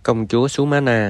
Công chúa Sumana.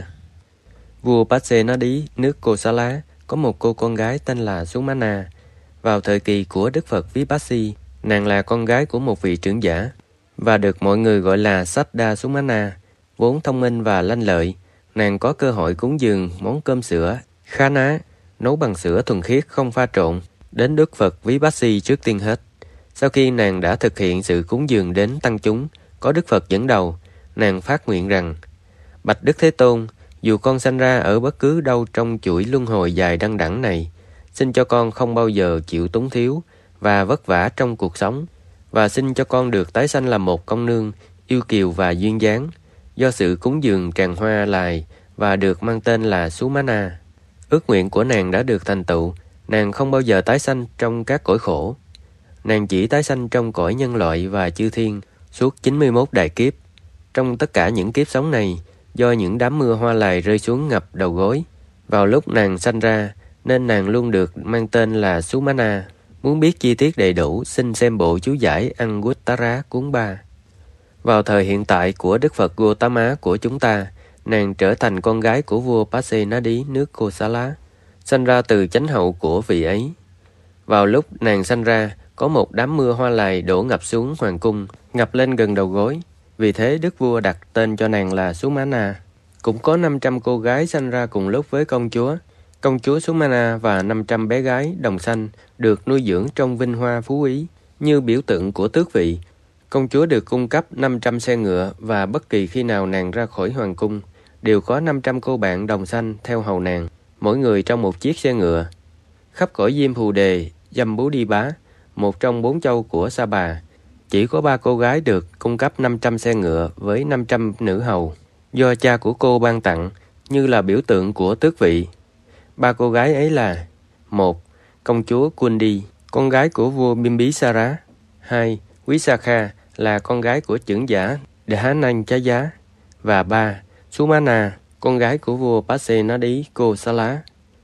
Vua Pasenadi nước Kosala có một cô con gái tên là Sumana. Vào thời kỳ của Đức Phật Vipassi, nàng là con gái của một vị trưởng giả và được mọi người gọi là Saddha Sumana. Vốn thông minh và lanh lợi, nàng có cơ hội cúng dường món cơm sữa khá ná, nấu bằng sữa thuần khiết không pha trộn, đến Đức Phật Vipassi trước tiên hết. Sau khi nàng đã thực hiện sự cúng dường đến tăng chúng, có Đức Phật dẫn đầu, nàng phát nguyện rằng: Bạch Đức Thế Tôn, dù con sanh ra ở bất cứ đâu trong chuỗi luân hồi dài đăng đẳng này, xin cho con không bao giờ chịu túng thiếu và vất vả trong cuộc sống, và xin cho con được tái sanh làm một công nương yêu kiều và duyên dáng, do sự cúng dường tràng hoa lài và được mang tên là Sumana. Ước nguyện của nàng đã được thành tựu, nàng không bao giờ tái sanh trong các cõi khổ. Nàng chỉ tái sanh trong cõi nhân loại và chư thiên suốt 91 đại kiếp. Trong tất cả những kiếp sống này, do những đám mưa hoa lài rơi xuống ngập đầu gối vào lúc nàng sanh ra, nên nàng luôn được mang tên là Sumana. Muốn biết chi tiết đầy đủ, xin xem bộ chú giải Anguttara cuốn 3. Vào thời hiện tại của Đức Phật Gautama của chúng ta, nàng trở thành con gái của vua Pasenadi nước Kosala, sanh ra từ chánh hậu của vị ấy. Vào lúc nàng sanh ra, có một đám mưa hoa lài đổ ngập xuống hoàng cung, ngập lên gần đầu gối. Vì thế đức vua đặt tên cho nàng là Sumana. Cũng có 500 cô gái sanh ra cùng lúc với công chúa. Công chúa Sumana và 500 bé gái đồng sanh được nuôi dưỡng trong vinh hoa phú quý. Như biểu tượng của tước vị, công chúa được cung cấp 500 xe ngựa, và bất kỳ khi nào nàng ra khỏi hoàng cung, đều có 500 cô bạn đồng sanh theo hầu nàng, mỗi người trong một chiếc xe ngựa. Khắp cõi Diêm Phù Đề, Jambudibá, một trong 4 châu của Sa Bà, chỉ có 3 cô gái được cung cấp 500 xe ngựa với 500 nữ hầu, do cha của cô ban tặng, như là biểu tượng của tước vị. 3 cô gái ấy là: 1. Công chúa Kundi, con gái của vua Bimbisara. 2. Visakha, là con gái của trưởng giả Dhananjaya. Và 3. Sumana, con gái của vua Pasenadi Kosala.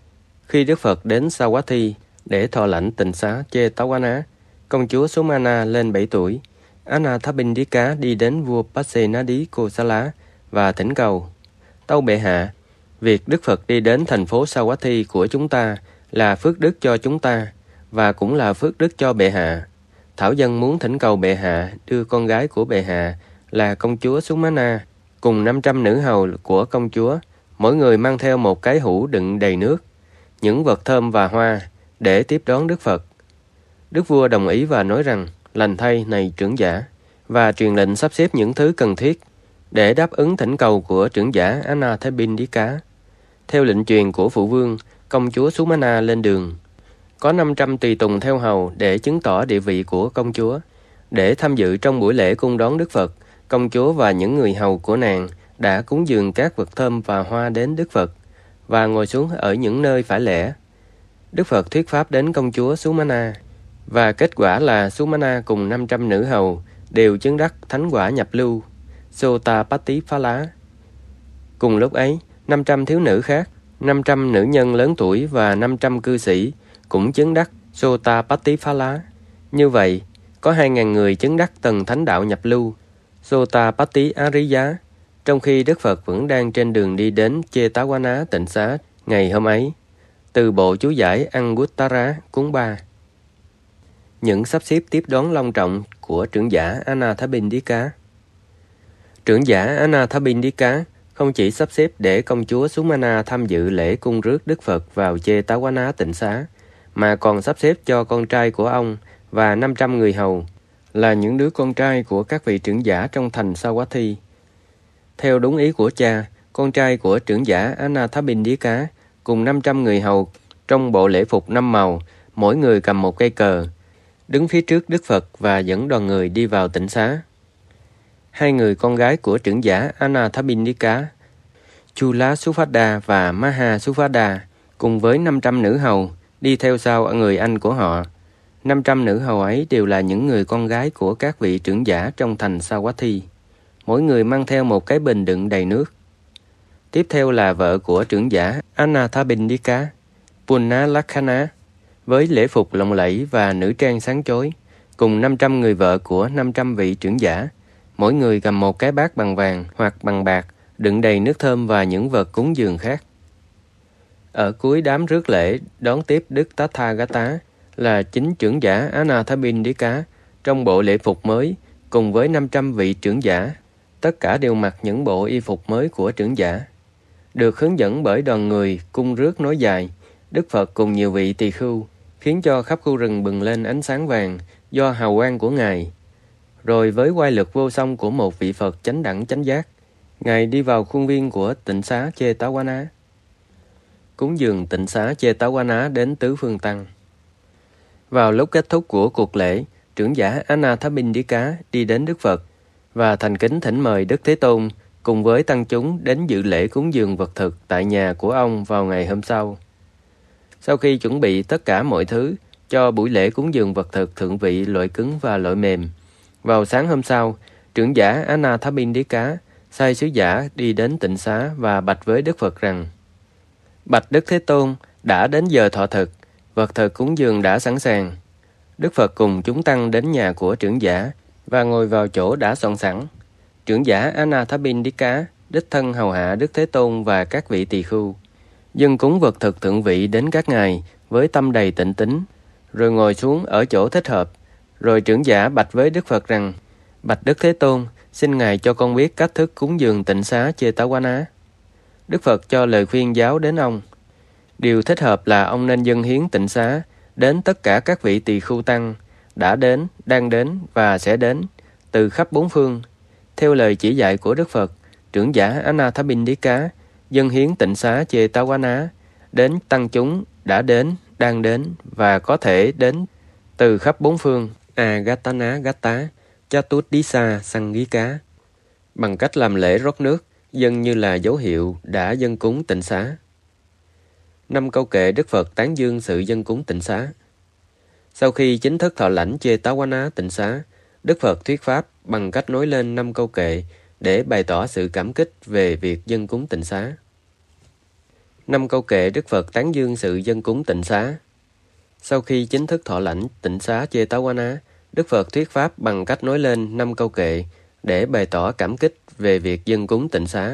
Khi Đức Phật đến Savatthi để thọ lãnh tịnh xá Jetavana, công chúa Sumana lên 7 tuổi. Anathapindika đi đến vua Pasenadi Kosala và thỉnh cầu: Tâu bệ hạ, việc Đức Phật đi đến thành phố Savatthi của chúng ta là phước đức cho chúng ta, và cũng là phước đức cho bệ hạ. Thảo dân muốn thỉnh cầu bệ hạ đưa con gái của bệ hạ là công chúa Sumana cùng 500 nữ hầu của công chúa, mỗi người mang theo một cái hũ đựng đầy nước, những vật thơm và hoa, để tiếp đón Đức Phật. Đức vua đồng ý và nói rằng: Lành thay này trưởng giả, và truyền lệnh sắp xếp những thứ cần thiết để đáp ứng thỉnh cầu của trưởng giả Anathapindika. Theo lệnh truyền của phụ vương, công chúa Sumana lên đường. Có 500 tùy tùng theo hầu để chứng tỏ địa vị của công chúa. Để tham dự trong buổi lễ cung đón Đức Phật, công chúa và những người hầu của nàng đã cúng dường các vật thơm và hoa đến Đức Phật và ngồi xuống ở những nơi phải lẽ. Đức Phật thuyết pháp đến công chúa Sumana, và kết quả là Sumana cùng 500 nữ hầu đều chứng đắc thánh quả nhập lưu Sotapatiphala. Cùng lúc ấy, 500 thiếu nữ khác, 500 nữ nhân lớn tuổi và 500 cư sĩ cũng chứng đắc Sotapatiphala. Như vậy, có 2.000 người chứng đắc tầng thánh đạo nhập lưu Sotapatti Ariya, trong khi Đức Phật vẫn đang trên đường đi đến Jetavana tịnh xá ngày hôm ấy. Từ bộ chú giải Anguttara cuốn 3. Những sắp xếp tiếp đón long trọng của trưởng giả Anathapindika. Trưởng giả Anathapindika không chỉ sắp xếp để công chúa Sumana tham dự lễ cung rước Đức Phật vào Jetavana tịnh xá, mà còn sắp xếp cho con trai của ông và 500 người hầu, là những đứa con trai của các vị trưởng giả trong thành Savatthi. Theo đúng ý của cha, con trai của trưởng giả Anathapindika cùng 500 người hầu trong bộ lễ phục 5 màu, mỗi người cầm một cây cờ, đứng phía trước Đức Phật và dẫn đoàn người đi vào tịnh xá. 2 người con gái của trưởng giả Anathapindika, Chula Suphada và Maha Suphada, cùng với 500 nữ hầu đi theo sau người anh của họ. 500 nữ hầu ấy đều là những người con gái của các vị trưởng giả trong thành Savatthi, mỗi người mang theo một cái bình đựng đầy nước. Tiếp theo là vợ của trưởng giả Anathapindika, Punnalakhana, với lễ phục lộng lẫy và nữ trang sáng chói, cùng 500 người vợ của 500 vị trưởng giả, mỗi người cầm một cái bát bằng vàng hoặc bằng bạc, đựng đầy nước thơm và những vật cúng dường khác. Ở cuối đám rước lễ đón tiếp Đức Tathagata là chính trưởng giả Anathapindika trong bộ lễ phục mới cùng với 500 vị trưởng giả. Tất cả đều mặc những bộ y phục mới của trưởng giả. Được hướng dẫn bởi đoàn người cung rước nối dài, Đức Phật cùng nhiều vị tỳ khưu, khiến cho khắp khu rừng bừng lên ánh sáng vàng do hào quang của Ngài. Rồi với oai lực vô song của một vị Phật chánh đẳng chánh giác, Ngài đi vào khuôn viên của tịnh xá Chetawala. Cúng dường tịnh xá Chetawala đến tứ phương tăng. Vào lúc kết thúc của cuộc lễ, trưởng giả Anathapindika đi đến Đức Phật và thành kính thỉnh mời Đức Thế Tôn cùng với tăng chúng đến dự lễ cúng dường vật thực tại nhà của ông vào ngày hôm sau. Sau khi chuẩn bị tất cả mọi thứ cho buổi lễ cúng dường vật thực thượng vị loại cứng và loại mềm, vào sáng hôm sau, trưởng giả Anathapindika sai sứ giả đi đến tịnh xá và bạch với Đức Phật rằng: Bạch Đức Thế Tôn, đã đến giờ thọ thực, vật thực cúng dường đã sẵn sàng. Đức Phật cùng chúng tăng đến nhà của trưởng giả và ngồi vào chỗ đã soạn sẵn. Trưởng giả Anathapindika đích thân hầu hạ Đức Thế Tôn và các vị tỳ khưu, dâng cúng vật thực thượng vị đến các ngài với tâm đầy tịnh tín, rồi ngồi xuống ở chỗ thích hợp. Rồi trưởng giả bạch với Đức Phật rằng: Bạch Đức Thế Tôn, xin Ngài cho con biết cách thức cúng dường tịnh xá Chetawala. Đức Phật cho lời khuyên giáo đến ông. Điều thích hợp là ông nên dâng hiến tịnh xá đến tất cả các vị tỳ khưu tăng đã đến, đang đến và sẽ đến từ khắp bốn phương. Theo lời chỉ dạy của Đức Phật, trưởng giả Anathapindika dâng hiến tịnh xá Chetawala đến tăng chúng đã đến, đang đến và có thể đến từ khắp bốn phương. Agatana Gata Chatudisa Sangika, bằng cách làm lễ rót nước, dâng như là dấu hiệu đã dâng cúng tịnh xá. 5 câu kệ Đức Phật tán dương sự dâng cúng tịnh xá. Sau khi chính thức thọ lãnh Chetawala tịnh xá, Đức Phật thuyết pháp bằng cách nói lên 5 câu kệ để bày tỏ sự cảm kích về việc dâng cúng tịnh xá. 5 câu kệ Đức Phật tán dương sự dâng cúng tịnh xá. Sau khi chính thức thọ lãnh tịnh xá Chetawala, Đức Phật thuyết pháp bằng cách nói lên 5 câu kệ để bày tỏ cảm kích về việc dâng cúng tịnh xá.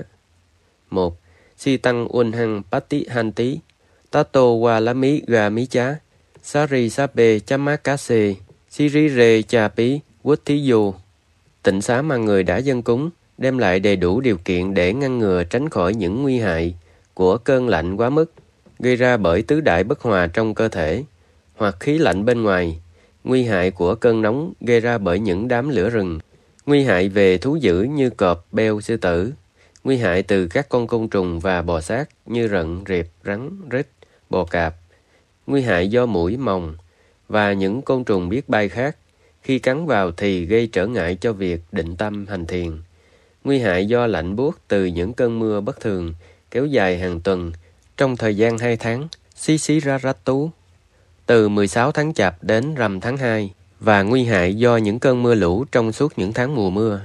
1. Si tăng unhang patihanti tato walami gamicha sari sape chamakase sirire chapi wuttiyo. Tịnh xá mà người đã dâng cúng đem lại đầy đủ điều kiện để ngăn ngừa tránh khỏi những nguy hại của cơn lạnh quá mức gây ra bởi tứ đại bất hòa trong cơ thể, hoặc khí lạnh bên ngoài, nguy hại của cơn nóng gây ra bởi những đám lửa rừng, nguy hại về thú dữ như cọp, beo, sư tử, nguy hại từ các con côn trùng và bò sát như rận, riệp, rắn, rít, bò cạp, nguy hại do muỗi, mòng và những côn trùng biết bay khác, khi cắn vào thì gây trở ngại cho việc định tâm hành thiền, nguy hại do lạnh buốt từ những cơn mưa bất thường kéo dài hàng tuần trong thời gian 2 tháng, Sisiraratu, từ 16 tháng Chạp đến rằm tháng 2, và nguy hại do những cơn mưa lũ trong suốt những tháng mùa mưa.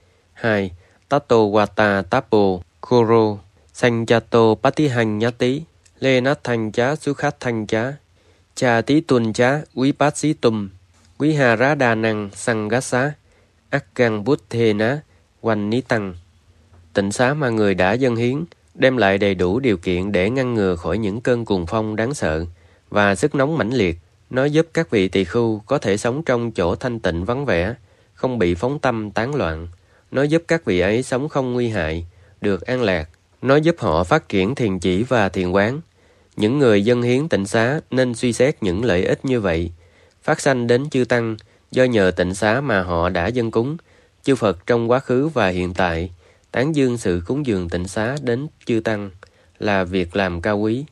2. Tato Wata Tapo Koro Sanchato Patihanyati Lenathancha Sukhathancha Cha Tí Tuân Chá Vipasitum Viharadanang Sangasa Akkan Buddhena Vannitang. Tịnh xá mà người đã dâng hiến đem lại đầy đủ điều kiện để ngăn ngừa khỏi những cơn cuồng phong đáng sợ và sức nóng mãnh liệt. Nó giúp các vị tỳ khưu có thể sống trong chỗ thanh tịnh vắng vẻ, không bị phóng tâm tán loạn. Nó giúp các vị ấy sống không nguy hại, được an lạc. Nó giúp họ phát triển thiền chỉ và thiền quán. Những người dâng hiến tịnh xá nên suy xét những lợi ích như vậy. Phát sanh đến chư Tăng, do nhờ tịnh xá mà họ đã dâng cúng, chư Phật trong quá khứ và hiện tại, tán dương sự cúng dường tịnh xá đến chư Tăng là việc làm cao quý.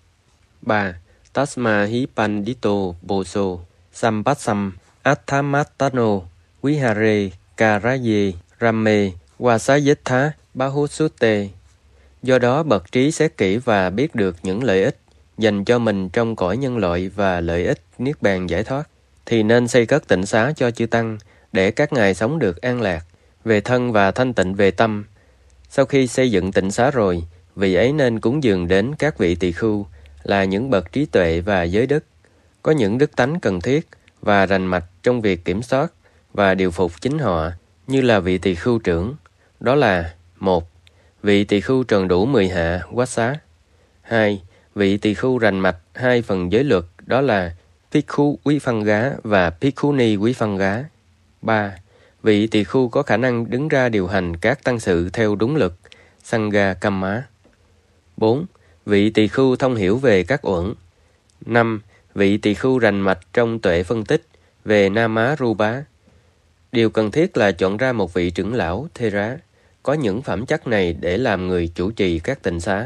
3. Tasma hi pandito boso sampassam atthamatano vihare karaye ramme wasayitha bahusute. Do đó bậc trí xét kỹ và biết được những lợi ích dành cho mình trong cõi nhân loại và lợi ích niết bàn giải thoát, thì nên xây cất tịnh xá cho chư Tăng để các ngài sống được an lạc về thân và thanh tịnh về tâm. Sau khi xây dựng tịnh xá rồi, vị ấy nên cúng dường đến các vị tỳ khưu là những bậc trí tuệ và giới đức, có những đức tánh cần thiết và rành mạch trong việc kiểm soát và điều phục chính họ, như là vị tỳ khưu trưởng. Đó là: 1. Vị tỳ khưu trần đủ 10 hạ quát xá. 2. Vị tỳ khưu rành mạch 2 phần giới luật, đó là Bhikkhu quý phân gá và Bhikkhuni quý phân gá. 3. Vị tỳ khưu có khả năng đứng ra điều hành các tăng sự theo đúng luật, Sangha Kamma. 4. Vị tỳ khưu thông hiểu về các uẩn. 5. Vị tỳ khưu rành mạch trong tuệ phân tích về Nama Rupa. Điều cần thiết là chọn ra một vị trưởng lão, Thera, có những phẩm chất này để làm người chủ trì các tịnh xá.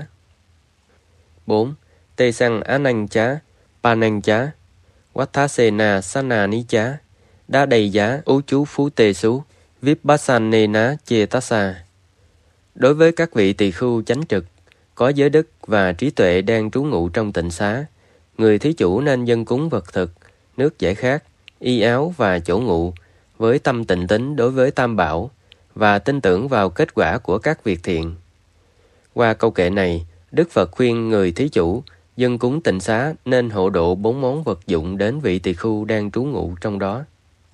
4. Tê Sang Ananh Chá, Pananh Chá, Watthasena Sanani Chá, Đa Đầy Giá Ú Chú Phú Tê Sú, Vipassana Chê Tassa. Đối với các vị tỳ khưu chánh trực, có giới đức và trí tuệ đang trú ngụ trong tịnh xá, người thí chủ nên dâng cúng vật thực, nước giải khát, y áo và chỗ ngụ, với tâm tịnh tín đối với Tam Bảo và tin tưởng vào kết quả của các việc thiện. Qua câu kệ này, Đức Phật khuyên người thí chủ dâng cúng tịnh xá nên hộ độ 4 món vật dụng đến vị tỳ khưu đang trú ngụ trong đó.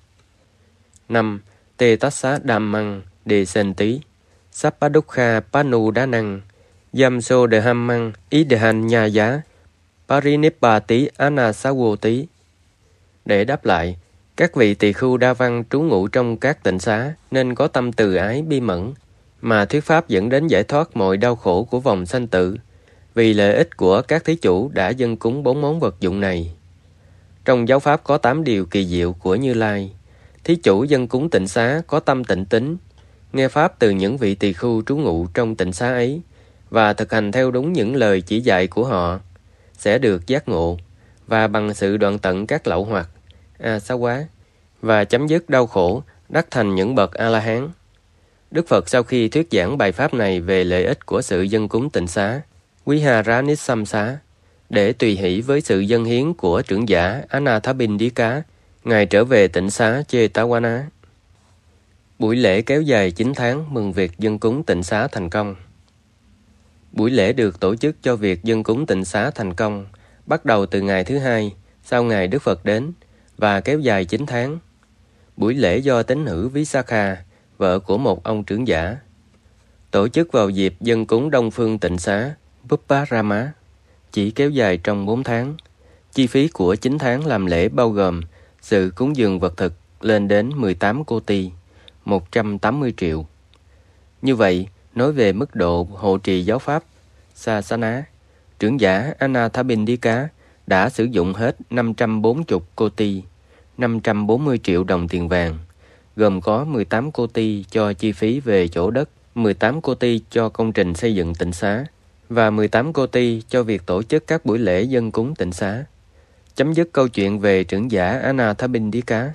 5. Tê Tassa Dhammang Đề Sên Tí, Sappadukha Panu Đá Năng, Yamso Đề Ham Măng Ý Đề Hành Nha Giá, Parinipa Tí Anasawo Tí. Để đáp lại, các vị tỳ khưu đa văn trú ngụ trong các tịnh xá nên có tâm từ ái bi mẫn, mà thuyết pháp dẫn đến giải thoát mọi đau khổ của vòng sanh tử, vì lợi ích của các thí chủ đã dâng cúng 4 món vật dụng này. Trong giáo pháp có 8 điều kỳ diệu của Như Lai. Thí chủ dâng cúng tịnh xá có tâm tịnh tín, nghe pháp từ những vị tỳ khưu trú ngụ trong tịnh xá ấy và thực hành theo đúng những lời chỉ dạy của họ, sẽ được giác ngộ và bằng sự đoạn tận các lậu hoặc, Asawá, và chấm dứt đau khổ, đắc thành những bậc A-la-hán. Đức Phật sau khi thuyết giảng bài pháp này về lợi ích của sự dâng cúng tịnh xá, Viharanissamsa, để tùy hỷ với sự dâng hiến của trưởng giả Anathapindika, Ngài trở về tịnh xá Jetavana. Buổi lễ kéo dài 9 tháng mừng việc dâng cúng tịnh xá thành công. Buổi lễ được tổ chức cho việc dâng cúng tịnh xá thành công, bắt đầu từ ngày thứ 2 sau ngày Đức Phật đến và kéo dài 9 tháng. Buổi lễ do tín nữ Visakha, vợ của một ông trưởng giả, tổ chức vào dịp dâng cúng Đông Phương tịnh xá Bupparama, chỉ kéo dài trong 4 tháng. Chi phí của 9 tháng làm lễ bao gồm sự cúng dường vật thực lên đến 18 koti, 180 triệu. Như vậy, nói về mức độ hộ trì giáo pháp Sasana, trưởng giả Anathapindika đã sử dụng hết 540 koti, 540 triệu đồng tiền vàng, gồm có 18 koti cho chi phí về chỗ đất, 18 koti cho công trình xây dựng tịnh xá và 18 koti cho việc tổ chức các buổi lễ dâng cúng tịnh xá. Chấm dứt câu chuyện về trưởng giả Anathapindika.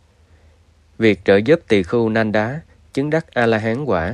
Việc trợ giúp tỳ khưu Nanda chứng đắc A-la-hán quả.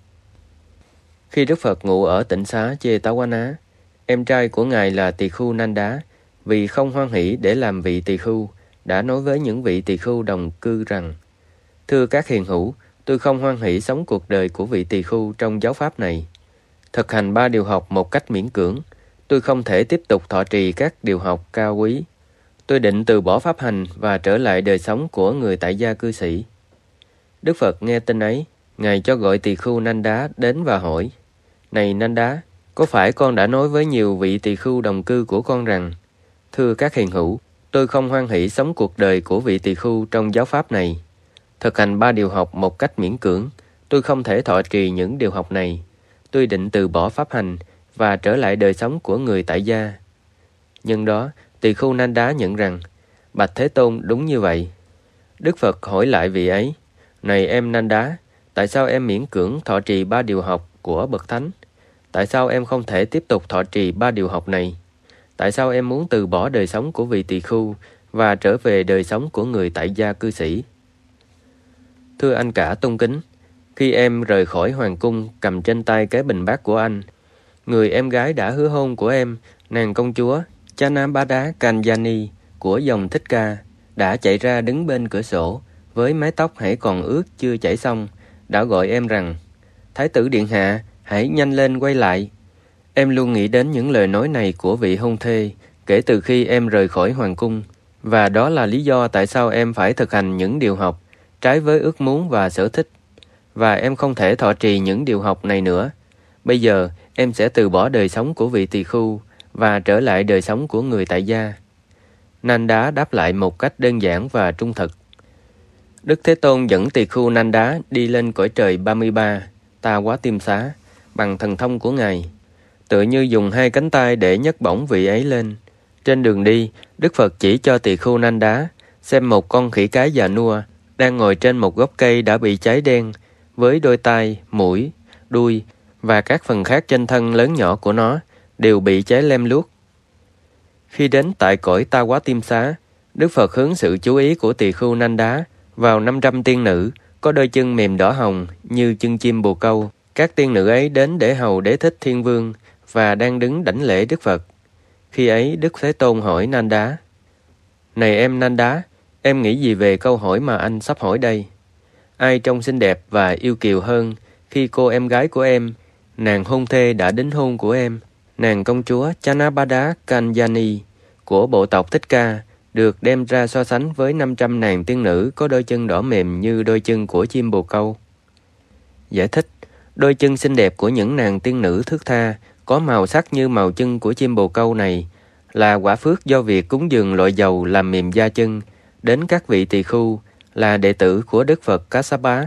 Khi Đức Phật ngụ ở tịnh xá Jetavana, em trai của Ngài là tỳ khưu Nanda, vì không hoan hỷ để làm vị tỳ khưu, đã nói với những vị tỳ khưu đồng cư rằng: Thưa các hiền hữu, tôi không hoan hỷ sống cuộc đời của vị tỳ khưu trong giáo pháp này. Thực hành 3 điều học một cách miễn cưỡng, tôi không thể tiếp tục thọ trì các điều học cao quý. Tôi định từ bỏ pháp hành và trở lại đời sống của người tại gia cư sĩ. Đức Phật nghe tin ấy, Ngài cho gọi tỳ khưu Nanda đến và hỏi: Này Nanda, có phải con đã nói với nhiều vị tỳ khưu đồng cư của con rằng: Thưa các hiền hữu, tôi không hoan hỷ sống cuộc đời của vị tỳ khưu trong giáo pháp này. Thực hành 3 điều học một cách miễn cưỡng, tôi không thể thọ trì những điều học này. Tôi định từ bỏ pháp hành và trở lại đời sống của người tại gia. Nhân đó, tỳ khưu Nanda nhận rằng: Bạch Thế Tôn, đúng như vậy. Đức Phật hỏi lại vị ấy: Này em Nanda, tại sao em miễn cưỡng thọ trì 3 điều học của bậc thánh? Tại sao em không thể tiếp tục thọ trì 3 điều học này? Tại sao em muốn từ bỏ đời sống của vị tỳ khưu và trở về đời sống của người tại gia cư sĩ? Thưa anh cả tôn kính, khi em rời khỏi hoàng cung cầm trên tay cái bình bát của anh, người em gái đã hứa hôn của em, nàng công chúa Chanabada Kalyani của dòng Thích Ca, đã chạy ra đứng bên cửa sổ với mái tóc hãy còn ướt chưa chảy xong, đã gọi em rằng: Thái tử điện hạ, hãy nhanh lên quay lại. Em luôn nghĩ đến những lời nói này của vị hôn thê kể từ khi em rời khỏi hoàng cung, và đó là lý do tại sao em phải thực hành những điều học trái với ước muốn và sở thích. Và em không thể thọ trì những điều học này nữa, Bây giờ em sẽ từ bỏ đời sống của vị tỳ khưu và trở lại đời sống của người tại gia. Nanda đáp lại một cách đơn giản và trung thực. Đức Thế Tôn dẫn tỳ khưu Nanda đi lên cõi trời 33, Ta-quá-tim-xá, bằng thần thông của Ngài, tựa như dùng 2 cánh tay để nhấc bổng vị ấy lên. Trên đường đi, Đức Phật chỉ cho tỳ khưu Nanda xem một con khỉ cái già nua đang ngồi trên một gốc cây đã bị cháy đen, với đôi tai, mũi, đuôi và các phần khác trên thân lớn nhỏ của nó đều bị cháy lem luốc. Khi đến tại cõi Ta-quá-tim-xá, Đức Phật hướng sự chú ý của tỳ khưu Nanda vào 500 tiên nữ có đôi chân mềm đỏ hồng như chân chim bồ câu. Các tiên nữ ấy đến để hầu Đế Thích Thiên Vương và đang đứng đảnh lễ Đức Phật. Khi ấy, Đức Thế Tôn hỏi Nanda: Này em Nanda, em nghĩ gì về câu hỏi mà anh sắp hỏi đây? Ai trông xinh đẹp và yêu kiều hơn khi cô em gái của em, nàng hôn thê đã đính hôn của em, nàng công chúa Chanapada Kalyani của bộ tộc Thích Ca, được đem ra so sánh với 500 nàng tiên nữ có đôi chân đỏ mềm như đôi chân của chim bồ câu? Giải thích: đôi chân xinh đẹp của những nàng tiên nữ thước tha, có màu sắc như màu chân của chim bồ câu này, là quả phước do việc cúng dường loại dầu làm mềm da chân đến các vị tỳ khưu là đệ tử của Đức Phật Kassapa.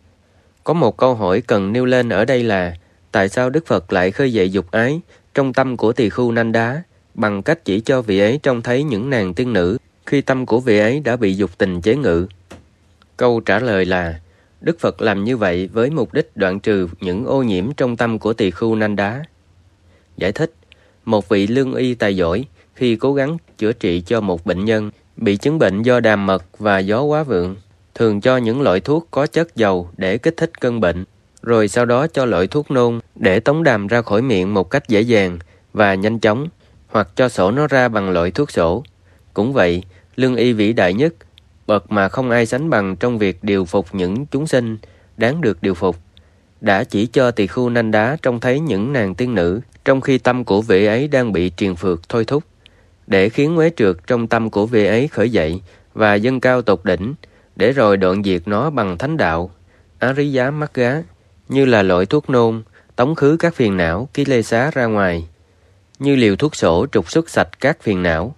Có một câu hỏi cần nêu lên ở đây là: tại sao Đức Phật lại khơi dậy dục ái trong tâm của tỳ khưu Nanda bằng cách chỉ cho vị ấy trông thấy những nàng tiên nữ khi tâm của vị ấy đã bị dục tình chế ngự? Câu trả lời là: Đức Phật làm như vậy với mục đích đoạn trừ những ô nhiễm trong tâm của tỳ khưu Nanda. Giải thích: một vị lương y tài giỏi khi cố gắng chữa trị cho một bệnh nhân bị chứng bệnh do đàm mật và gió quá vượng, thường cho những loại thuốc có chất dầu để kích thích cơn bệnh, rồi sau đó cho loại thuốc nôn để tống đàm ra khỏi miệng một cách dễ dàng và nhanh chóng, hoặc cho sổ nó ra bằng loại thuốc sổ. Cũng vậy, lương y vĩ đại nhất, bậc mà không ai sánh bằng trong việc điều phục những chúng sinh đáng được điều phục, đã chỉ cho tỳ khưu Nanda trông thấy những nàng tiên nữ trong khi tâm của vị ấy đang bị triền phược thôi thúc, để khiến uế trượt trong tâm của vị ấy khởi dậy và dâng cao tột đỉnh, để rồi đoạn diệt nó bằng thánh đạo Ariya Magga, như là loại thuốc nôn tống khứ các phiền não Kilesa ra ngoài, như liều thuốc sổ trục xuất sạch các phiền não.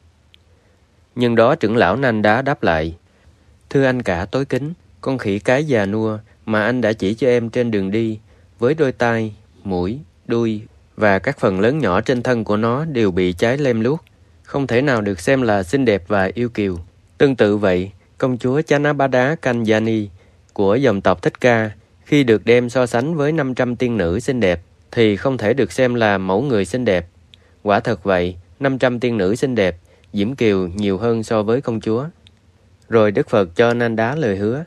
Nhưng đó trưởng lão Nanda đáp lại: Thưa anh cả tối kính, con khỉ cái già nua mà anh đã chỉ cho em trên đường đi, với đôi tai, mũi, đuôi và các phần lớn nhỏ trên thân của nó đều bị cháy lem luốc, không thể nào được xem là xinh đẹp và yêu kiều. Tương tự vậy, công chúa Chanapada Kalyani của dòng tộc Thích Ca, khi được đem so sánh với 500 tiên nữ xinh đẹp, thì không thể được xem là mẫu người xinh đẹp. Quả thật vậy, 500 tiên nữ xinh đẹp, diễm kiều nhiều hơn so với công chúa. Rồi Đức Phật cho Nanda lời hứa: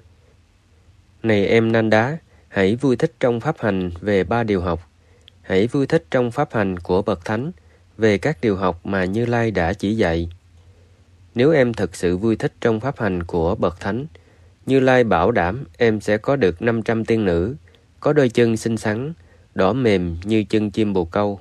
Này em Nanda, hãy vui thích trong pháp hành về 3 điều học. Hãy vui thích trong pháp hành của Bậc Thánh về các điều học mà Như Lai đã chỉ dạy. Nếu em thực sự vui thích trong pháp hành của Bậc Thánh, Như Lai bảo đảm em sẽ có được 500 tiên nữ, có đôi chân xinh xắn, đỏ mềm như chân chim bồ câu.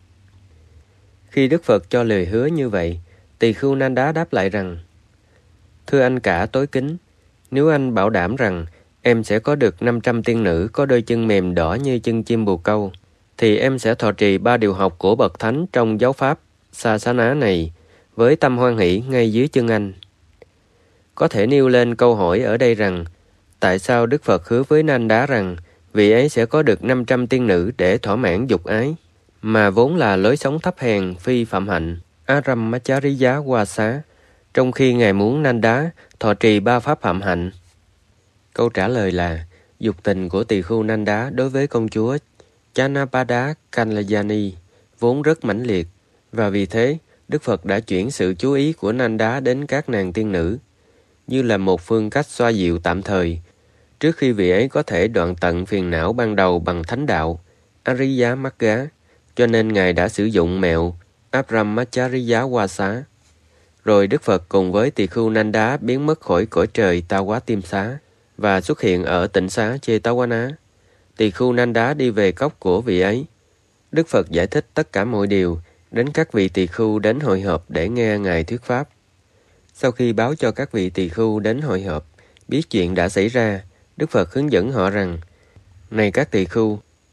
Khi Đức Phật cho lời hứa như vậy, tỳ khưu Nanda đáp lại rằng: Thưa anh cả tối kính, nếu anh bảo đảm rằng em sẽ có được 500 tiên nữ có đôi chân mềm đỏ như chân chim bồ câu, thì em sẽ thọ trì 3 điều học của Bậc Thánh trong giáo pháp Sasana này với tâm hoan hỷ ngay dưới chân anh. Có thể nêu lên câu hỏi ở đây rằng: tại sao Đức Phật hứa với Nanda rằng vị ấy sẽ có được 500 tiên nữ để thỏa mãn dục ái, mà vốn là lối sống thấp hèn phi phạm hạnh Aramachariya Wasa, trong khi Ngài muốn Nanda thọ trì 3 pháp phạm hạnh? Câu trả lời là: dục tình của tỳ khưu Nanda đối với công chúa Chanapada Kalyani vốn rất mãnh liệt, và vì thế Đức Phật đã chuyển sự chú ý của Nanda đến các nàng tiên nữ, như là một phương cách xoa dịu tạm thời, trước khi vị ấy có thể đoạn tận phiền não ban đầu bằng thánh đạo Ariya Magga, cho nên Ngài đã sử dụng mẹo Brahmacharya Wasa. Rồi Đức Phật cùng với tỳ khưu Nanda biến mất khỏi cõi trời Ta-quá-tim-xá và xuất hiện ở tỉnh xá Jetavana. Tỳ khưu Nanda đi về cốc của vị ấy. Đức Phật giải thích tất cả mọi điều đến các vị tỳ khưu đến hội họp để nghe Ngài thuyết pháp. Sau khi báo cho các vị tỳ khưu đến hội họp biết chuyện đã xảy ra, Đức Phật hướng dẫn họ rằng: Này các tỳ khưu,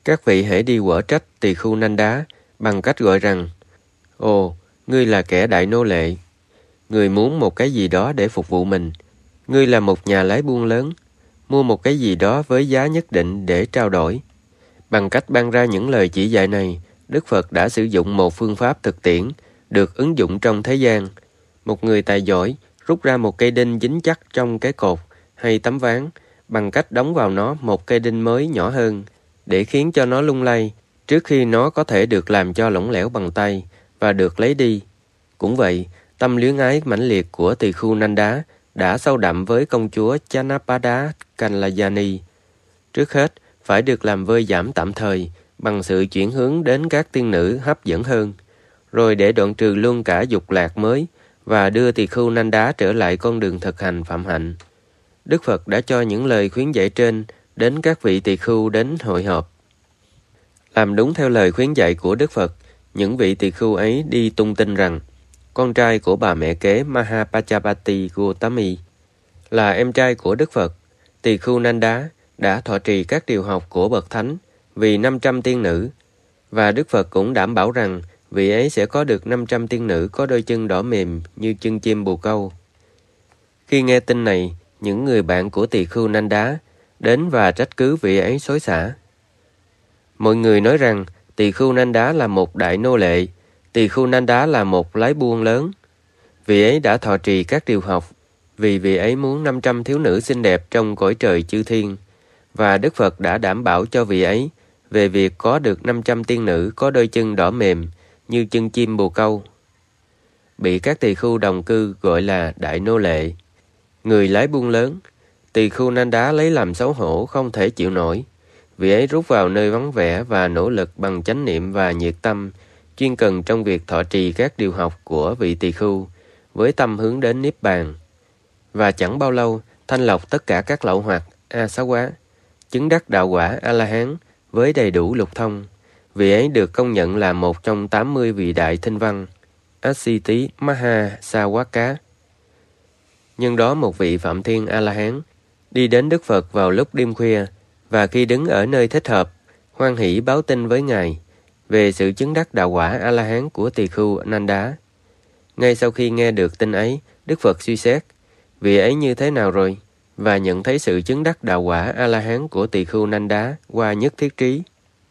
Các vị hãy đi quở trách tỳ khưu Nanh Đá bằng cách gọi rằng: Ồ, ngươi là kẻ đại nô lệ. Ngươi muốn một cái gì đó để phục vụ mình. Ngươi là một nhà lái buôn lớn, mua một cái gì đó với giá nhất định để trao đổi. Bằng cách ban ra những lời chỉ dạy này, Đức Phật đã sử dụng một phương pháp thực tiễn được ứng dụng trong thế gian. Một người tài giỏi rút ra một cây đinh dính chắc trong cái cột hay tấm ván bằng cách đóng vào nó một cây đinh mới nhỏ hơn để khiến cho nó lung lay trước khi nó có thể được làm cho lỏng lẻo bằng tay và được lấy đi. Cũng vậy, tâm luyến ái mãnh liệt của tỳ khưu Nanh Đá đã sâu đậm với công chúa Chanapada Kalyani. Trước hết, phải được làm vơi giảm tạm thời bằng sự chuyển hướng đến các tiên nữ hấp dẫn hơn, rồi để đoạn trừ luôn cả dục lạc mới và đưa tỳ khưu Nanh Đá trở lại con đường thực hành phạm hạnh. Đức Phật đã cho những lời khuyến dạy trên đến các vị tỳ khưu đến hội họp. Làm đúng theo lời khuyến dạy của Đức Phật, những vị tỳ khưu ấy đi tung tin rằng con trai của bà mẹ kế Mahapajapati Gautami là em trai của Đức Phật. Tỳ khưu Nanh Đá đã thọ trì các điều học của bậc thánh vì 500 tiên nữ, và Đức Phật cũng đảm bảo rằng vị ấy sẽ có được 500 tiên nữ có đôi chân đỏ mềm như chân chim bồ câu. Khi nghe tin này, những người bạn của tỳ khưu Nanh Đá đến và trách cứ vị ấy xối xả. Mọi người nói rằng tỳ khưu Nanh Đá là một đại nô lệ, tỳ khưu Nanh Đá là một lái buôn lớn. Vị ấy đã thọ trì các điều học vì vị ấy muốn 500 thiếu nữ xinh đẹp trong cõi trời chư thiên, và Đức Phật đã đảm bảo cho vị ấy về việc có được 500 tiên nữ có đôi chân đỏ mềm như chân chim bồ câu. Bị các tỳ khưu đồng cư gọi là đại nô lệ, người lái buôn lớn, tỳ khưu Nanh Đá lấy làm xấu hổ không thể chịu nổi. Vị ấy rút vào nơi vắng vẻ và nỗ lực bằng chánh niệm và nhiệt tâm, chuyên cần trong việc thọ trì các điều học của vị tỳ khưu, với tâm hướng đến Niết Bàn. Và chẳng bao lâu, thanh lọc tất cả các lậu hoặc A-xá-quá, chứng đắc đạo quả A-la-hán với đầy đủ lục thông. Vị ấy được công nhận là một trong 80 vị đại thinh văn, Asiti Maha-sa-waka. Nhưng đó một vị Phạm Thiên A-la-hán đi đến Đức Phật vào lúc đêm khuya, và khi đứng ở nơi thích hợp, hoan hỷ báo tin với Ngài về sự chứng đắc đạo quả A-la-hán của tỳ khưu Nanh Đá. Ngay sau khi nghe được tin ấy, Đức Phật suy xét vị ấy như thế nào rồi, và nhận thấy sự chứng đắc đạo quả A-la-hán của tỳ khưu Nanh Đá qua nhất thiết trí.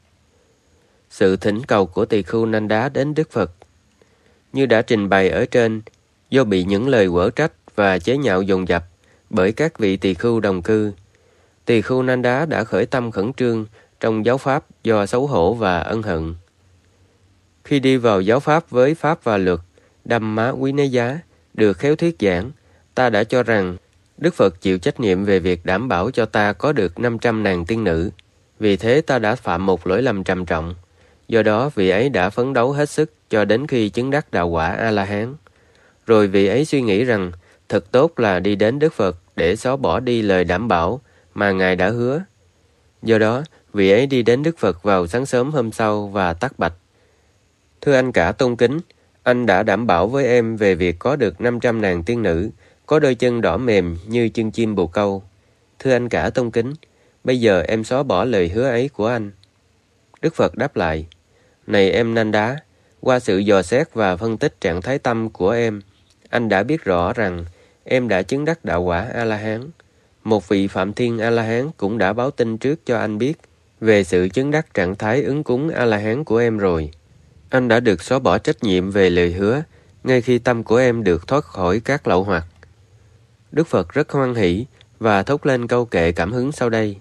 Sự thỉnh cầu của tỳ khưu Nanh Đá đến Đức Phật. Như đã trình bày ở trên, do bị những lời quở trách và chế nhạo dồn dập bởi các vị tỳ khưu đồng cư, tỳ khưu Nanh Đá đã khởi tâm khẩn trương trong giáo pháp do xấu hổ và ân hận. Khi đi vào giáo pháp với pháp và luật Dhamma Vinaya được khéo thuyết giảng, ta đã cho rằng Đức Phật chịu trách nhiệm về việc đảm bảo cho ta có được 500 nàng tiên nữ. Vì thế ta đã phạm một lỗi lầm trầm trọng. Do đó vị ấy đã phấn đấu hết sức cho đến khi chứng đắc đạo quả A-la-hán. Rồi vị ấy suy nghĩ rằng thật tốt là đi đến Đức Phật để xóa bỏ đi lời đảm bảo mà Ngài đã hứa. Do đó, vị ấy đi đến Đức Phật vào sáng sớm hôm sau và tắc bạch: Thưa anh cả tôn kính, anh đã đảm bảo với em về việc có được 500 nàng tiên nữ có đôi chân đỏ mềm như chân chim bồ câu. Thưa anh cả tôn kính, bây giờ em xóa bỏ lời hứa ấy của anh. Đức Phật đáp lại: Này em Nanh Đá, qua sự dò xét và phân tích trạng thái tâm của em, anh đã biết rõ rằng em đã chứng đắc đạo quả A-la-hán. Một vị Phạm Thiên A-la-hán cũng đã báo tin trước cho anh biết về sự chứng đắc trạng thái ứng cúng A-la-hán của em rồi. Anh đã được xóa bỏ trách nhiệm về lời hứa ngay khi tâm của em được thoát khỏi các lậu hoặc. Đức Phật rất hoan hỷ và thốt lên câu kệ cảm hứng sau đây: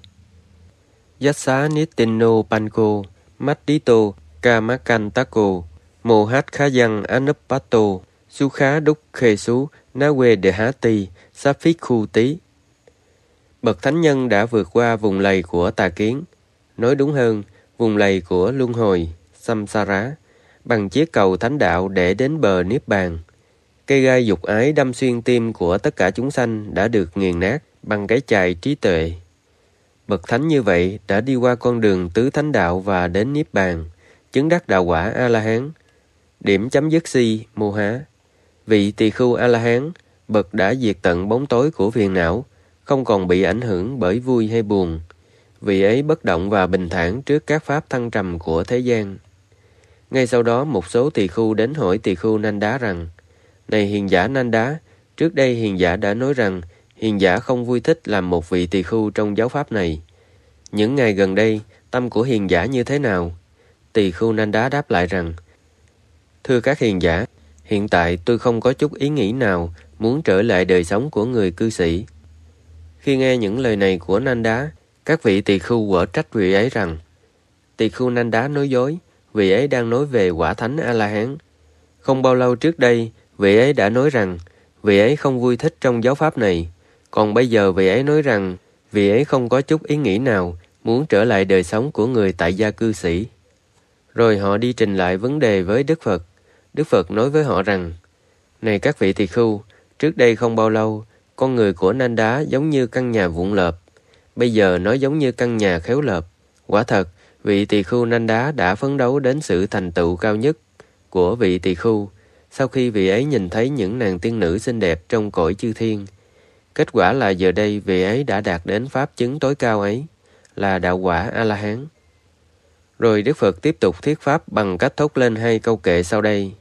Yassa Nitino Panko Mattito Kamakantako Mohat Khayang Anupato Sukha Dukkhesu Nawe Dehati Saphikhuti. Bậc Thánh Nhân đã vượt qua vùng lầy của tà kiến, nói đúng hơn, vùng lầy của luân hồi, samsara, bằng chiếc cầu thánh đạo để đến bờ Niết Bàn. Cây gai dục ái đâm xuyên tim của tất cả chúng sanh đã được nghiền nát bằng cái chày trí tuệ. Bậc Thánh như vậy đã đi qua con đường tứ thánh đạo và đến Niết Bàn, chứng đắc đạo quả A-la-hán. Điểm chấm dứt si, mô há. Vị tỳ khưu A-la-hán, bậc đã diệt tận bóng tối của phiền não, không còn bị ảnh hưởng bởi vui hay buồn. vị ấy bất động và bình thản trước các pháp thăng trầm của thế gian. Ngay sau đó một số tỳ khưu đến hỏi tỳ khưu Nanda rằng: Này hiền giả Nanda, trước đây hiền giả đã nói rằng hiền giả không vui thích làm một vị tỳ khưu trong giáo pháp này. Những ngày gần đây, tâm của hiền giả như thế nào? Tỳ khưu Nanda đáp lại rằng: Thưa các hiền giả, hiện tại tôi không có chút ý nghĩ nào muốn trở lại đời sống của người cư sĩ. Khi nghe những lời này của Nanda, các vị tỳ khưu quở trách vị ấy rằng: Tỳ khưu Nanda nói dối, vị ấy đang nói về quả thánh A-la-hán. Không bao lâu trước đây, vị ấy đã nói rằng vị ấy không vui thích trong giáo pháp này. Còn bây giờ vị ấy nói rằng vị ấy không có chút ý nghĩ nào muốn trở lại đời sống của người tại gia cư sĩ. Rồi họ đi trình lại vấn đề với Đức Phật. Đức Phật nói với họ rằng: Này các vị tỳ khưu, trước đây không bao lâu, con người của Nanda giống như căn nhà vụn lợp. Bây giờ nó giống như căn nhà khéo lợp. Quả thật, vị tỳ khưu Nanda đã phấn đấu đến sự thành tựu cao nhất của vị tỳ khưu sau khi vị ấy nhìn thấy những nàng tiên nữ xinh đẹp trong cõi chư thiên. Kết quả là giờ đây vị ấy đã đạt đến pháp chứng tối cao ấy, là đạo quả A-la-hán. Rồi Đức Phật tiếp tục thuyết pháp bằng cách thốt lên 2 câu kệ sau đây.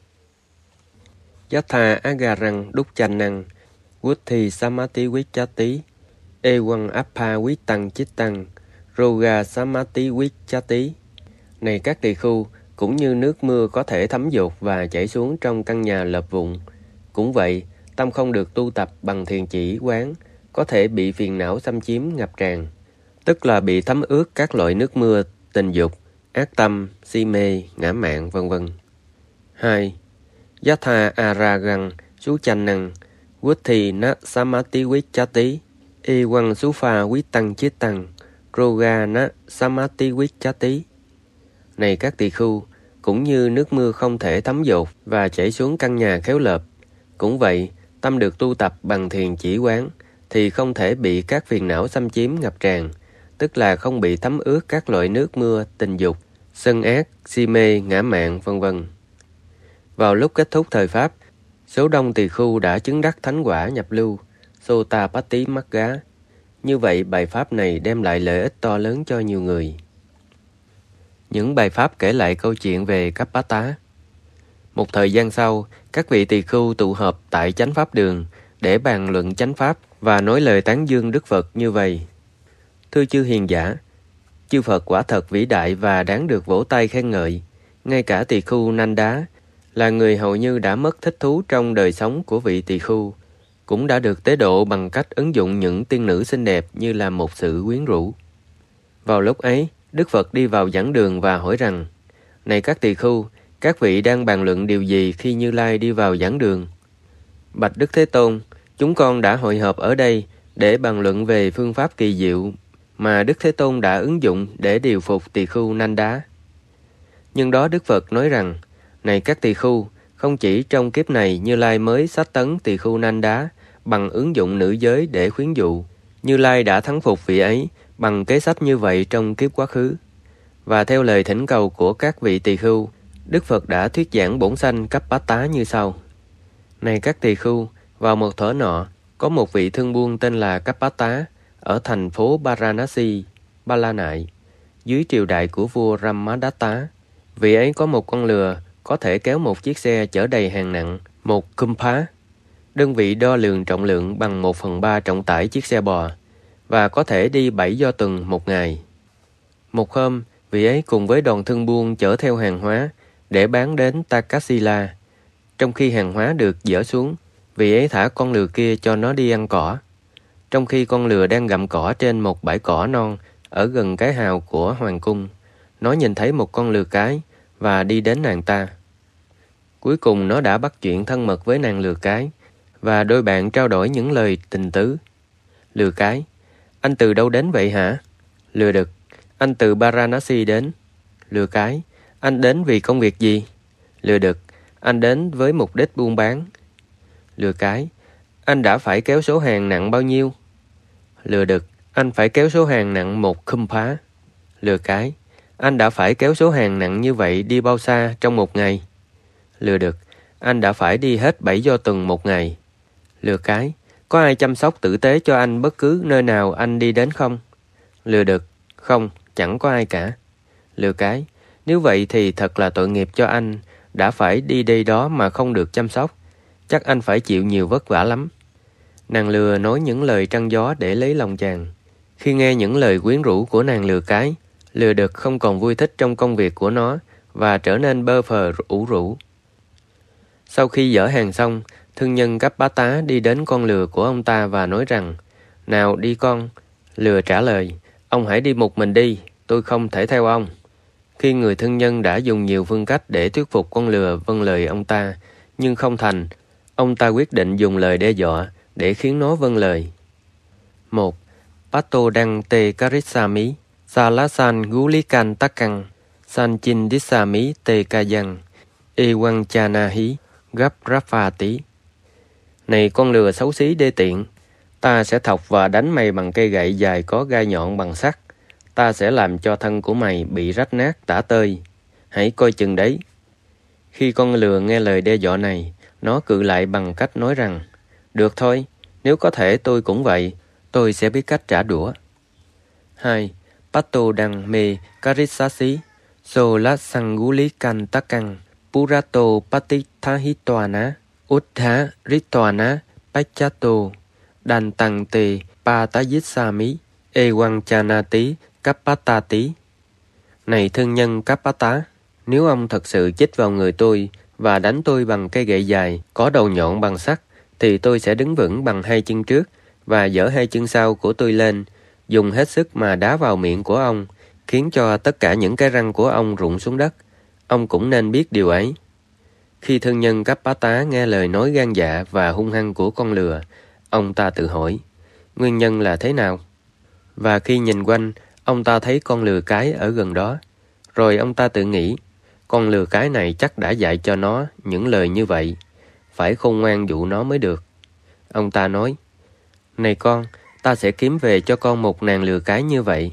Yatha agarang dukkhanang vuddhi samati vichati ewan appa vitang chittang roga samati vichati. Này các tỳ khưu, cũng như nước mưa có thể thấm dột và chảy xuống trong căn nhà lợp vụn, cũng vậy, tâm không được tu tập bằng thiền chỉ quán có thể bị phiền não xâm chiếm ngập tràn, tức là bị thấm ướt các loại nước mưa tình dục, ác tâm, si mê, ngã mạn, vân vân. 2. Yatha aragang suchanang vuddhi na samati vichati ewan sufa vitang chittang roga na samati vichati. Này các tỳ khưu, cũng như nước mưa không thể thấm dột và chảy xuống căn nhà khéo lợp, cũng vậy, tâm được tu tập bằng thiền chỉ quán thì không thể bị các phiền não xâm chiếm ngập tràn, tức là không bị thấm ướt các loại nước mưa tình dục, sân ác, si mê, ngã mạn, vân vân. Vào lúc kết thúc thời pháp, số đông tỳ khưu đã chứng đắc thánh quả nhập lưu, Sotapatti Magga. Như vậy, bài pháp này đem lại lợi ích to lớn cho nhiều người. Những bài pháp kể lại câu chuyện về Kappatá. Một thời gian sau, các vị tỳ khưu tụ họp tại chánh pháp đường để bàn luận chánh pháp và nói lời tán dương Đức Phật như vậy. Thưa chư hiền giả, chư Phật quả thật vĩ đại và đáng được vỗ tay khen ngợi. Ngay cả tỳ khưu Nanda, là người hầu như đã mất thích thú trong đời sống của vị tỳ khưu, cũng đã được tế độ bằng cách ứng dụng những tiên nữ xinh đẹp như là một sự quyến rũ. Vào lúc ấy, Đức Phật đi vào giảng đường và hỏi rằng: Này các tỳ khưu, các vị đang bàn luận điều gì khi Như Lai đi vào giảng đường? Bạch Đức Thế Tôn, chúng con đã hội họp ở đây để bàn luận về phương pháp kỳ diệu mà Đức Thế Tôn đã ứng dụng để điều phục tỳ khưu Nanda. Nhưng đó Đức Phật nói rằng: Này các tỳ khưu, không chỉ trong kiếp này Như Lai mới xách tấn tỳ khưu Nanda bằng ứng dụng nữ giới để khuyến dụ, Như Lai đã thắng phục vị ấy bằng kế sách như vậy trong kiếp quá khứ. Và theo lời thỉnh cầu của các vị tỳ khưu, Đức Phật đã thuyết giảng bổn sanh Kappatá như sau. Này các tỳ khưu, vào một thuở nọ, có một vị thương buôn tên là Kappatá ở thành phố Varanasi, Ba La Nại, dưới triều đại của vua Brahmadatta. Vị ấy có một con lừa có thể kéo một chiếc xe chở đầy hàng nặng, một kumpha, đơn vị đo lường trọng lượng bằng 1/3 trọng tải chiếc xe bò, và có thể đi 7 do tuần một ngày. Một hôm, vị ấy cùng với đoàn thương buôn chở theo hàng hóa để bán đến Takasila. Trong khi hàng hóa được dỡ xuống, vị ấy thả con lừa kia cho nó đi ăn cỏ. Trong khi con lừa đang gặm cỏ trên một bãi cỏ non ở gần cái hào của hoàng cung, nó nhìn thấy một con lừa cái và đi đến nàng ta. Cuối cùng nó đã bắt chuyện thân mật với nàng lừa cái, và đôi bạn trao đổi những lời tình tứ. Lừa cái: Anh từ đâu đến vậy hả? Lừa đực: Anh từ Varanasi đến. Lừa cái: Anh đến vì công việc gì? Lừa đực: Anh đến với mục đích buôn bán. Lừa cái: Anh đã phải kéo số hàng nặng bao nhiêu? Lừa đực: Anh phải kéo số hàng nặng 1 kumpha. Lừa cái: Anh đã phải kéo số hàng nặng như vậy đi bao xa trong một ngày? Lừa đực: Anh đã phải đi hết 7 do tuần một ngày. Lừa cái: Có ai chăm sóc tử tế cho anh bất cứ nơi nào anh đi đến không? Lừa đực: Không, chẳng có ai cả. Lừa cái: nếu vậy thì thật là tội nghiệp cho anh, đã phải đi đây đó mà không được chăm sóc. Chắc anh phải chịu nhiều vất vả lắm. Nàng lừa nói những lời trăng gió để lấy lòng chàng. Khi nghe những lời quyến rũ của nàng lừa cái, lừa đực không còn vui thích trong công việc của nó và trở nên bơ phờ ủ rũ. Sau khi dỡ hàng xong, thương nhân cấp bá tá đi đến con lừa của ông ta và nói rằng: nào đi con. Lừa trả lời: ông hãy đi một mình đi, tôi không thể theo ông. Khi người thương nhân đã dùng nhiều phương cách để thuyết phục con lừa vâng lời ông ta, nhưng không thành, ông ta quyết định dùng lời đe dọa để khiến nó vâng lời. 1. Pato đăng te karisami, salasan gulikan takang, san chin disami te kayang, ewan chanahi, gap rafati. Này con lừa xấu xí đê tiện, ta sẽ thọc và đánh mày bằng cây gậy dài có gai nhọn bằng sắt. Ta sẽ làm cho thân của mày bị rách nát tả tơi. Hãy coi chừng đấy. Khi con lừa nghe lời đe dọa này, nó cự lại bằng cách nói rằng: được thôi, nếu có thể tôi cũng vậy, tôi sẽ biết cách trả đũa. 2. Pato đăng me karisasi, so la sangulikan takang, purato patithahitoana, uddha ritoana, pachato, đàn tăng tề patayitsami, ewan chanati, Kappatati. Này thương nhân Kappata, nếu ông thật sự chích vào người tôi và đánh tôi bằng cây gậy dài có đầu nhọn bằng sắt, thì tôi sẽ đứng vững bằng hai chân trước và giở hai chân sau của tôi lên, dùng hết sức mà đá vào miệng của ông, khiến cho tất cả những cái răng của ông rụng xuống đất. Ông cũng nên biết điều ấy. Khi thương nhân Kappata nghe lời nói gan dạ và hung hăng của con lừa, ông ta tự hỏi: nguyên nhân là thế nào? Và khi nhìn quanh, ông ta thấy con lừa cái ở gần đó. Rồi ông ta tự nghĩ: con lừa cái này chắc đã dạy cho nó những lời như vậy, phải khôn ngoan dụ nó mới được. Ông ta nói: này con, ta sẽ kiếm về cho con một nàng lừa cái như vậy.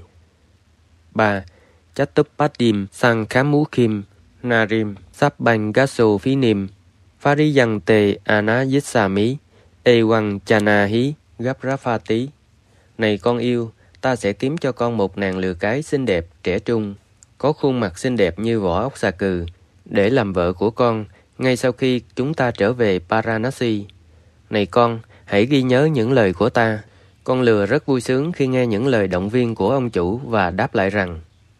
3. Chattupaddim Sankhamukhim Narim Sabbang Gaso Phinim Phariyang Te Anayissami Ewan Chanahi Gaprafati. Này con yêu, ta sẽ kiếm cho con một nàng lừa cái xinh đẹp, trẻ trung, có khuôn mặt xinh đẹp như vỏ ốc xà cừ, để làm vợ của con ngay sau khi chúng ta trở về Varanasi. Này con, hãy ghi nhớ những lời của ta. Con lừa rất vui sướng khi nghe những lời động viên của ông chủ và đáp lại rằng: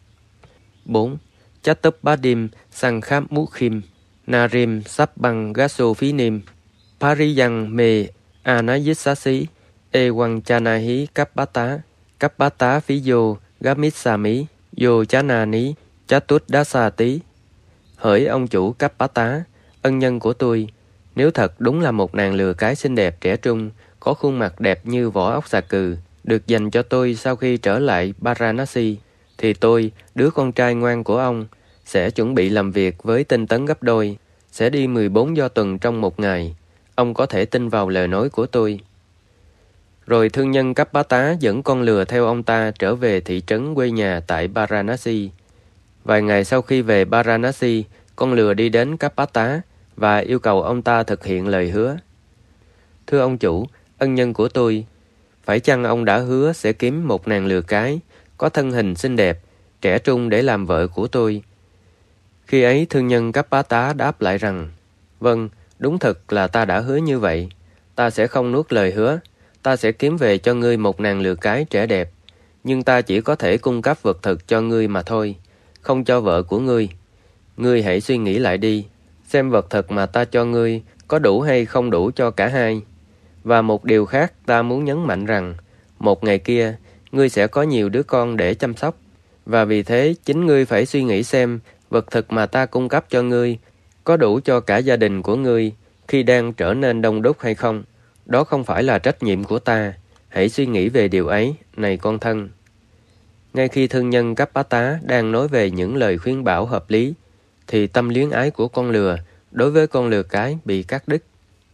4. Chattupaddim Sankhamukhim Narim Sabbang Gaso Phinim Pariyang Me Anayissasi Ewan Chanahi Kappata Phiyo Gamisami Yo Chanani Chattuddasati. Hỡi ông chủ Kappata, ân nhân của tôi, nếu thật đúng là một nàng lừa cái xinh đẹp trẻ trung, có khuôn mặt đẹp như vỏ ốc xà cừ, được dành cho tôi sau khi trở lại Varanasi, thì tôi, đứa con trai ngoan của ông, sẽ chuẩn bị làm việc với tinh tấn gấp đôi, sẽ đi 14 do tuần trong một ngày. Ông có thể tin vào lời nói của tôi. Rồi thương nhân Kappata dẫn con lừa theo ông ta trở về thị trấn quê nhà tại Varanasi. Vài ngày sau khi về Varanasi, con lừa đi đến Kappata và yêu cầu ông ta thực hiện lời hứa. Thưa ông chủ, ân nhân của tôi, phải chăng ông đã hứa sẽ kiếm một nàng lừa cái, có thân hình xinh đẹp, trẻ trung để làm vợ của tôi? Khi ấy thương nhân Kappata đáp lại rằng: vâng, đúng thật là ta đã hứa như vậy. Ta sẽ không nuốt lời hứa. Ta sẽ kiếm về cho ngươi một nàng lừa cái trẻ đẹp, nhưng ta chỉ có thể cung cấp vật thực cho ngươi mà thôi, không cho vợ của ngươi. Ngươi hãy suy nghĩ lại đi, xem vật thực mà ta cho ngươi có đủ hay không đủ cho cả hai. Và một điều khác ta muốn nhấn mạnh rằng, một ngày kia, ngươi sẽ có nhiều đứa con để chăm sóc, và vì thế chính ngươi phải suy nghĩ xem vật thực mà ta cung cấp cho ngươi có đủ cho cả gia đình của ngươi khi đang trở nên đông đúc hay không. Đó không phải là trách nhiệm của ta. Hãy suy nghĩ về điều ấy, này con thân. Ngay khi thương nhân Kappata đang nói về những lời khuyên bảo hợp lý, thì tâm luyến ái của con lừa đối với con lừa cái bị cắt đứt.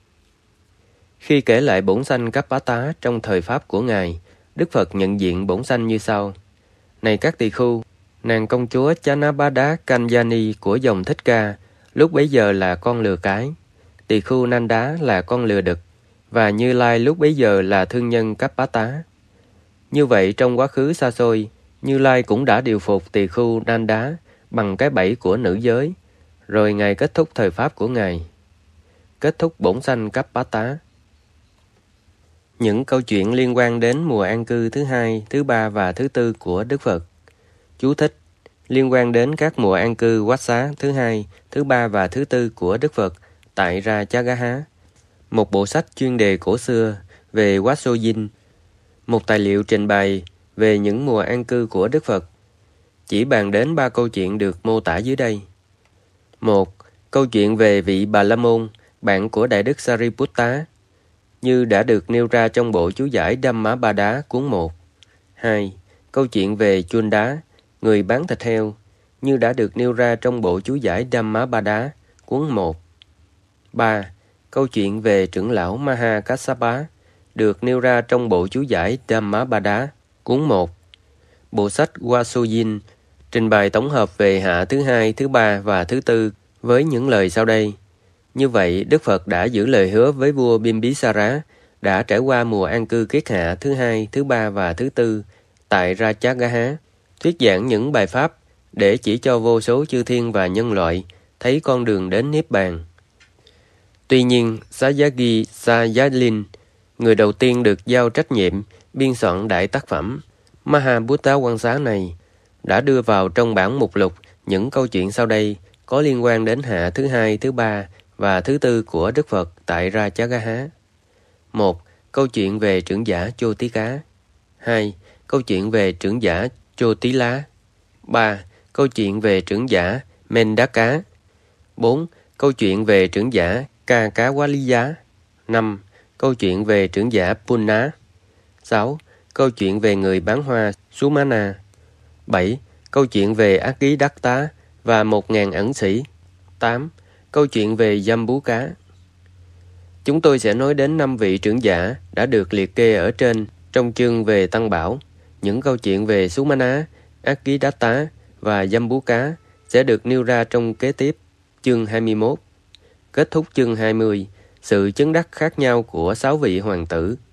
Khi kể lại bổn sanh Kappata trong thời Pháp của Ngài, Đức Phật nhận diện bổn sanh như sau: này các tỳ khưu, nàng công chúa Chanabada Kalyani của dòng Thích Ca lúc bấy giờ là con lừa cái, tỳ khưu Nanda là con lừa đực, và Như Lai lúc bấy giờ là thương nhân Kappata. Như vậy trong quá khứ xa xôi, Như Lai cũng đã điều phục tỳ khưu Nanda bằng cái bẫy của nữ giới, rồi Ngài kết thúc thời pháp của Ngài, kết thúc bổn sanh cấp bá tá. Những câu chuyện liên quan đến mùa an cư thứ hai, thứ ba và thứ tư của Đức Phật. Chú thích: liên quan đến các mùa an cư Quát Xá thứ hai, thứ ba và thứ tư của Đức Phật tại Rajagaha, một bộ sách chuyên đề cổ xưa về Wat So Dinh, một tài liệu trình bày về những mùa an cư của Đức Phật, chỉ bàn đến 3 câu chuyện được mô tả dưới đây. 1. Câu chuyện về vị Bà La Môn, bạn của Đại Đức Sariputta, như đã được nêu ra trong bộ chú giải Dhammapada cuốn 1. 2. Câu chuyện về Chunda, người bán thịt heo, như đã được nêu ra trong bộ chú giải Dhammapada cuốn 1. 3. Câu chuyện về trưởng lão Maha Kassapa, được nêu ra trong bộ chú giải Dhammapada cuốn 1. Bộ sách Wasojin trình bày tổng hợp về hạ thứ hai, thứ ba và thứ tư với những lời sau đây. Như vậy, Đức Phật đã giữ lời hứa với vua Bimbisara, đã trải qua mùa an cư kiết hạ thứ hai, thứ ba và thứ tư tại Rajagaha, thuyết giảng những bài pháp để chỉ cho vô số chư thiên và nhân loại thấy con đường đến Niết Bàn. Tuy nhiên, Sayagi Sayalin, người đầu tiên được giao trách nhiệm biên soạn đại tác phẩm Mahabhuta Quan Xá này, đã đưa vào trong bản mục lục những câu chuyện sau đây có liên quan đến hạ thứ hai, thứ ba và thứ tư của Đức Phật tại Rajagaha. 1. Câu chuyện về trưởng giả Chotika. 2. Câu chuyện về trưởng giả Chotila. 3. Câu chuyện về trưởng giả Mendaka. 4. Câu chuyện về trưởng giả Kakawaliya. 5. Câu chuyện về trưởng giả Punna. 6. Câu chuyện về người bán hoa Sumana. 7. Câu chuyện về Akidatta và 1.000 ẩn sĩ. 8. Câu chuyện về Jambuka. Chúng tôi sẽ nói đến 5 vị trưởng giả đã được liệt kê ở trên trong chương về Tăng Bảo. Những câu chuyện về Sumana, Akidatta và Jambuka sẽ được nêu ra trong kế tiếp chương 21. Kết thúc chương 20, sự chứng đắc khác nhau của 6 vị hoàng tử.